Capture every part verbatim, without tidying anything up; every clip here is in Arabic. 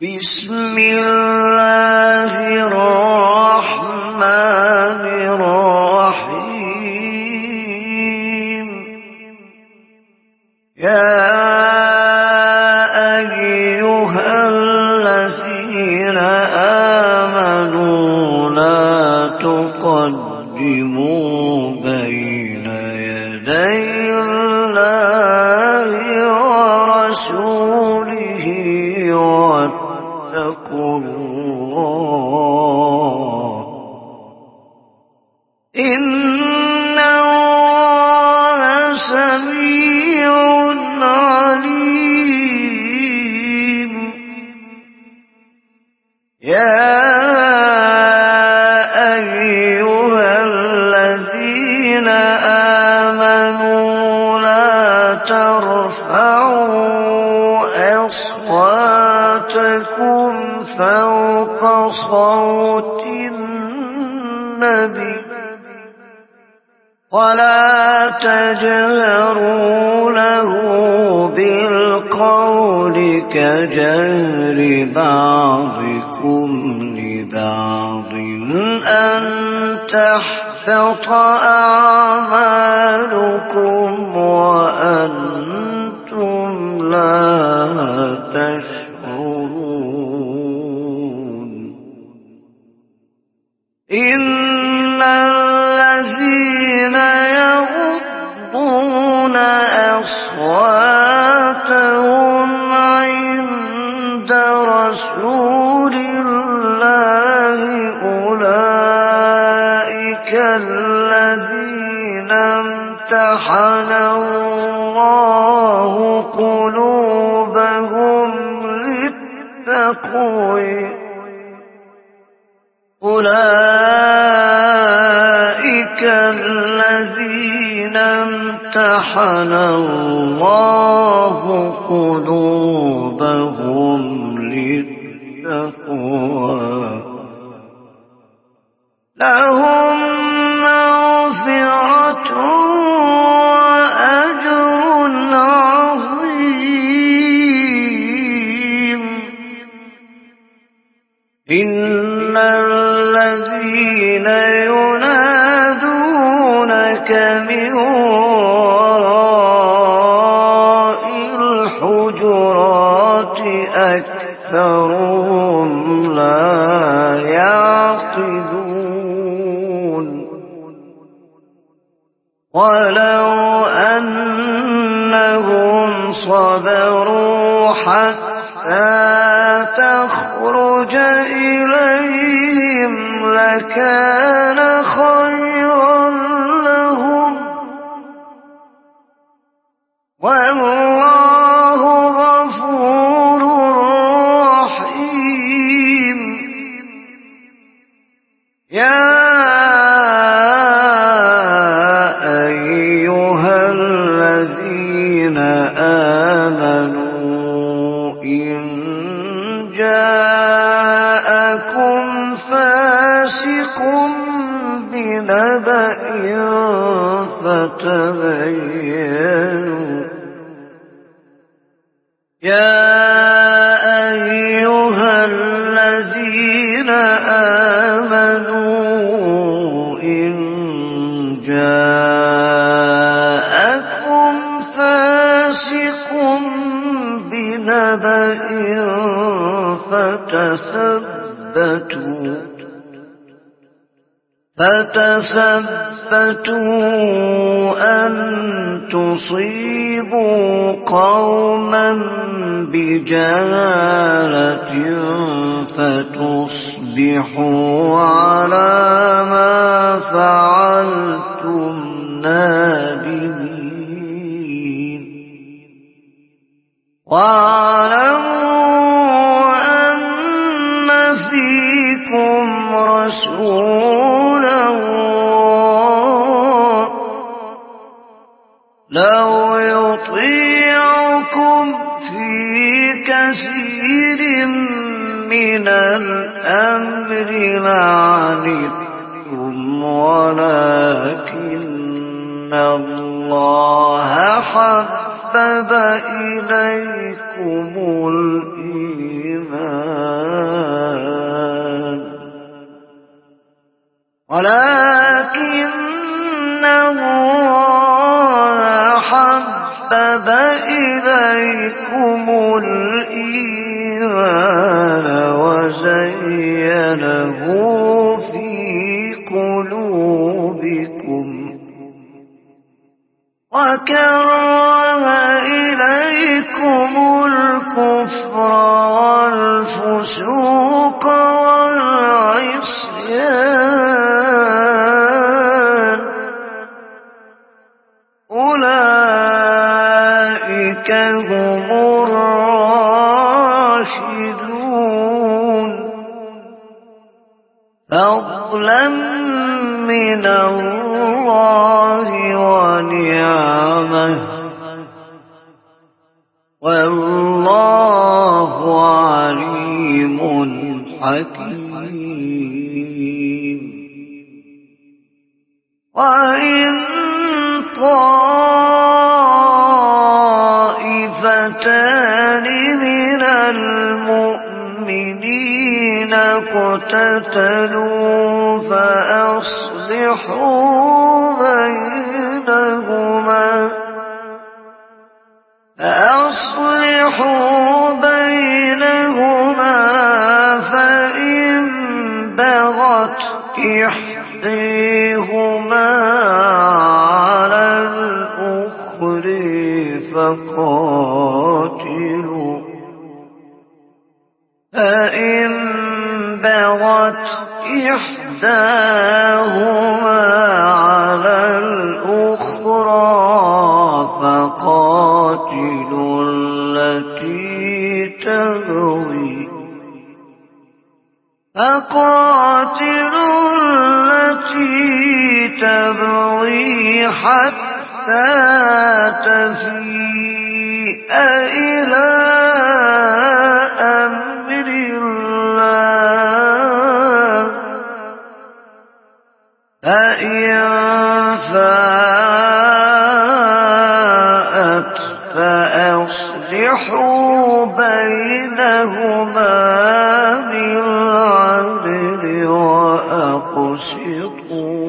بسم الله الرحمن الرحيم يا أيها الذين آمنوا لا تقدموا بين يدي الله ورسوله واتقوا الله إن الله سميع عليم يا أيها الذين آمنوا لا ترفعوا أصواتكم فوق صوت النبي ولا تجهروا له بالقول كجهر بعضكم لبعض أن تحبط أعمالكم وأنتم لا تشعرون إن الذين يغضون أصواتهم عند رسول الله أولئك الذين امتحن الله قلوبهم للتقوى أولئك الذين امتحن الله قلوبهم للتقوى لهم مغفرة وأجر عظيم إن الذين ينادونك من وراء الحجرات أكثرهم لا يعقلون ولو أنهم صبروا حتى تخرج إليهم لكان خيرا لهم والله غفور رحيم يا أيها الذين آمنوا إن جاءكم فاسق بنبأ فتبينوا يا أيها الذين آمنوا إن جاءكم فاسق بنبأ فتثبتوا فتثبتوا أن تصيبوا قوما بجهالة فتصبحوا على ما فعلتم نادمين واعلموا أن فيكم رسول الله لو يطيعكم في كثير من الأمر لعنتم ولكن الله حبب إليكم الإيمان إليكم الإيمان وزينه في قلوبكم وكره إليكم الكفر والفسوق والعصيان أولئك هم الراشدون فضلا من الله ونعمه والله عليم حكيم وإن طائفتان من المؤمنين اقتتلوا فأصلحوا بينهما فأصلحوا بينهما فإن بغت إحداهما على الأخر فقاتلوا فإن بغت إحداهما على الأخرى فقاتلوا التي تبغي فقاتلوا التي تبغي حتى تفيء إلى أمر الله فإن فاءت فأصلحوا بينهما بالعدل وأقسطوا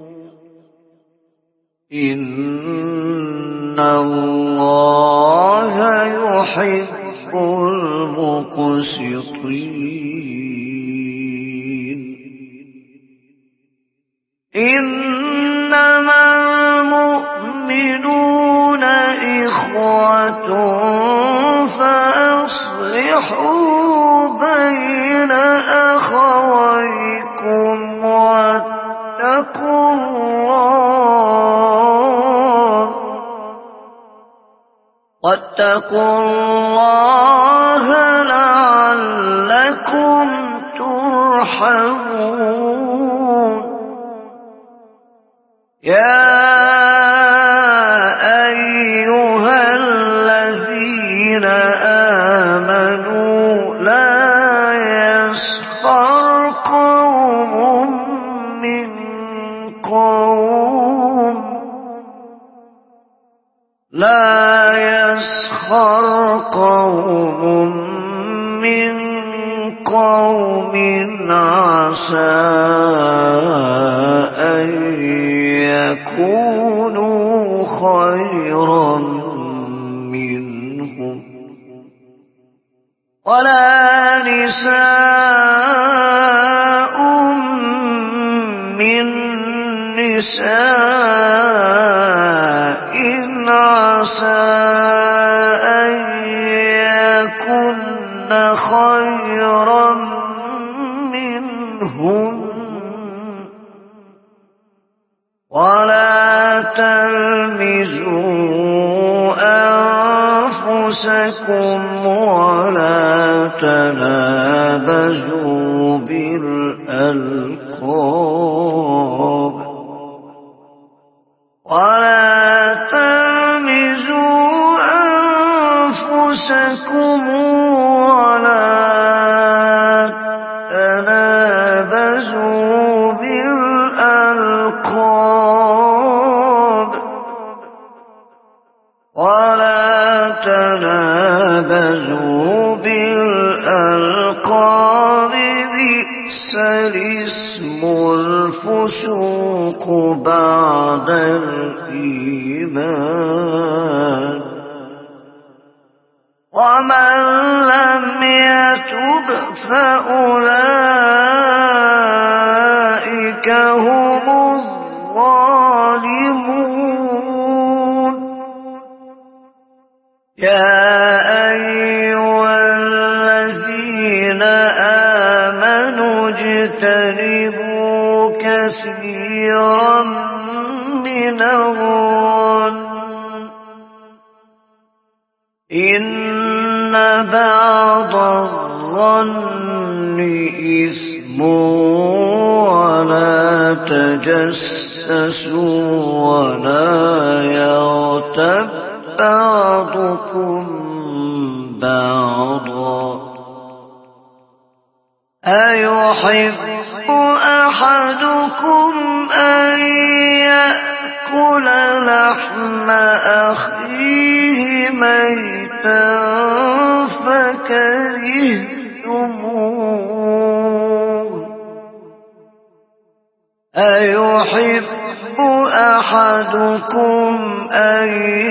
إن الله يحب المقسطين إنما المؤمنون إخوة فأصلحوا بين أخويكم واتقوا الله واتقوا الله لعلكم ترحمون يا أيها الذين آمنوا لا يسخر قوم من قوم لا يسخر قوم من قوم عسى أن يكونوا خيرا منهم ولا نساء من نساء عسى أن يكن خيرا منهم ولا تلمزوا أنفسكم ولا تنابزوا بالألقاب ولا تلمزوا أنفسكم ولا تنابزوا بالألقاب ولا تنابزوا بالألقاب بئس الاسم الفسوق بعد الإيمان ومن لم يتب فأولئك هم الظالمون يا أيها الذين آمنوا اجتنبوا كثيرا من الظن إن بعض الظن إثم ولا تجسسوا ولا يغتب بعضكم بعضا أيحب أحدكم أن يأكل لحم أخيه ميتا فكرهتموه أيحب أحدكم أن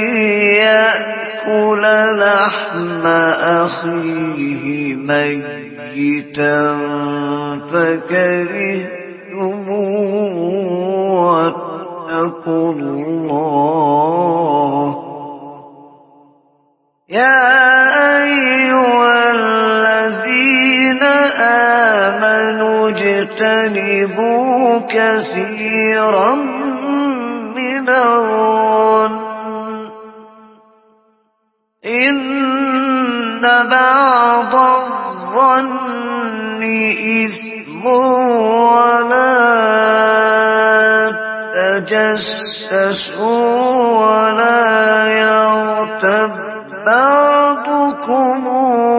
يأكل لحم أخيه ميتا فكرهتموه واتقوا الله يا أيها الذين آمنوا اجتنبوا كثيرا من الظن إن بعض الظن إثم ولا تجسسوا ولا يغتب بعضكم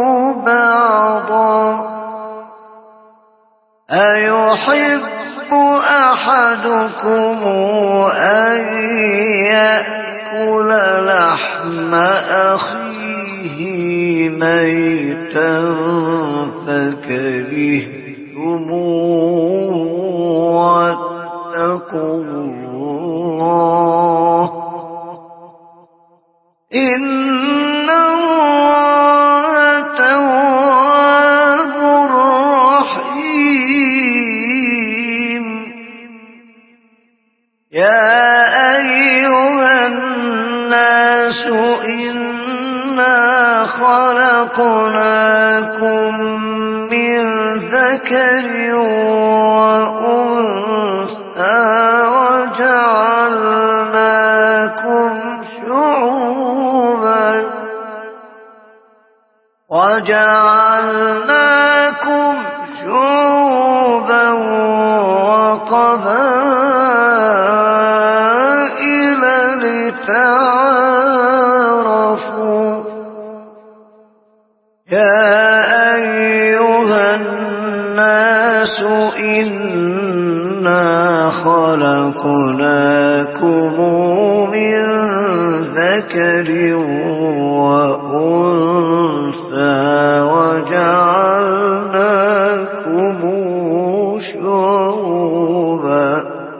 بعضا أيحب أحدكم أن يأكل لحم أخيه ميتا فكرهتموه واتقوا الله إن الله تواب رحيم يا أيها الناس إنا خلقناكم من ذكر وأنثى وجعلناكم شعوبا وجعلناكم شعوبا وقبائل لتعارفوا يا أيها الناس إنا خلقناكم من ذكر وأنثى وجعلناكم شعوبا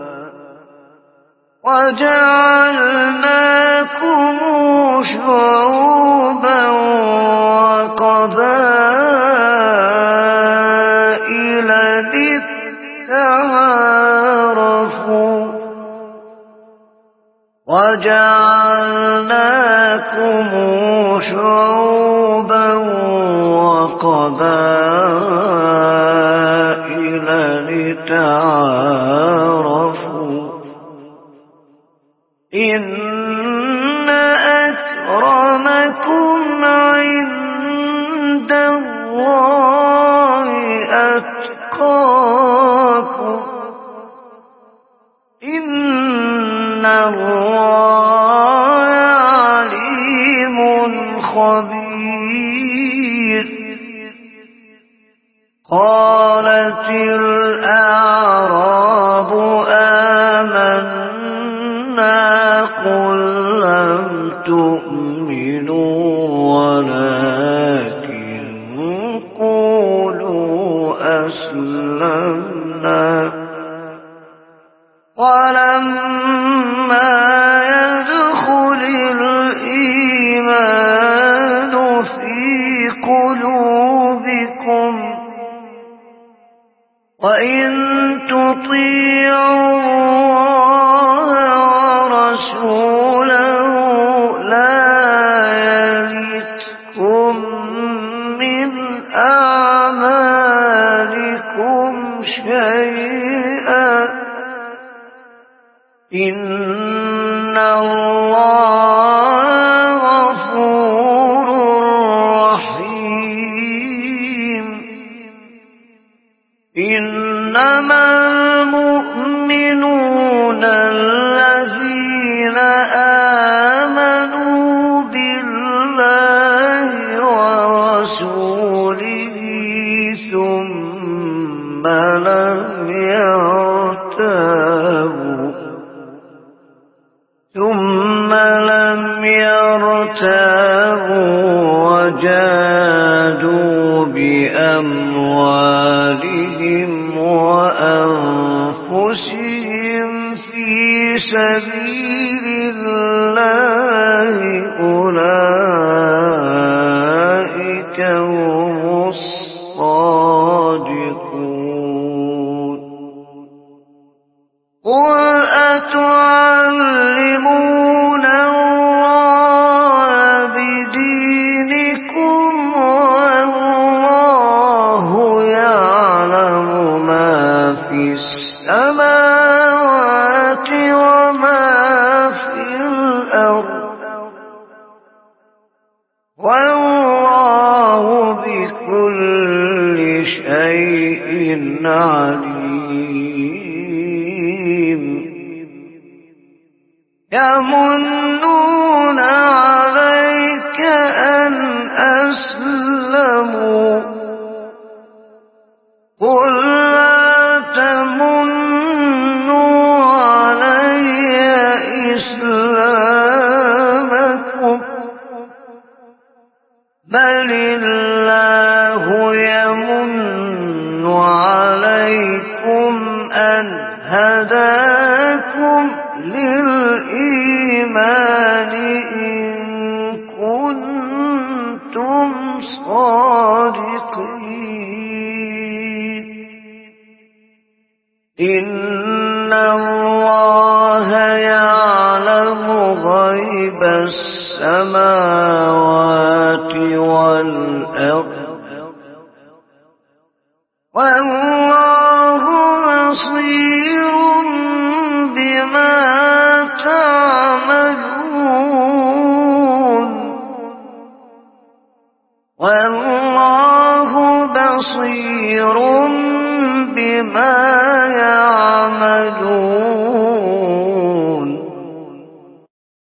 وجعلناكم شعوبا وقبائل لتعارفوا وجعلناكم شعوبا وقبائل لتعارفوا إن أكرمكم عند الله أتقاكم إن الله عليم خبير قالت الأعراب آمنا قل لم تؤمنوا ولكن قولوا أسلمنا ولما يدخل الإيمان في وإن تطيعوا الله ورسوله لا يلتكم من أعمالكم شيئا إن الله غفور رحيم. إنما المؤمنون الذين آمنوا بالله ورسوله ثم لم يرتابوا ثم لم يرتابوا وجادوا بأموالهم وأنفسهم في سبيل الله أولئك هم الصادقون. قل أتعلمون الله بدينكم والله يعلم ما في السماوات وما في الأرض والله بكل شيء عليم. يمنون عليك أن أسلموا قل لا تمنوا علي إسلامكم بل الله يمن عليكم أن هداكم للإيمان إن كنتم صادقين. إن الله يعلم غيب السماوات والأرض والله بصير بما تعملون والله بصير بما يعملون.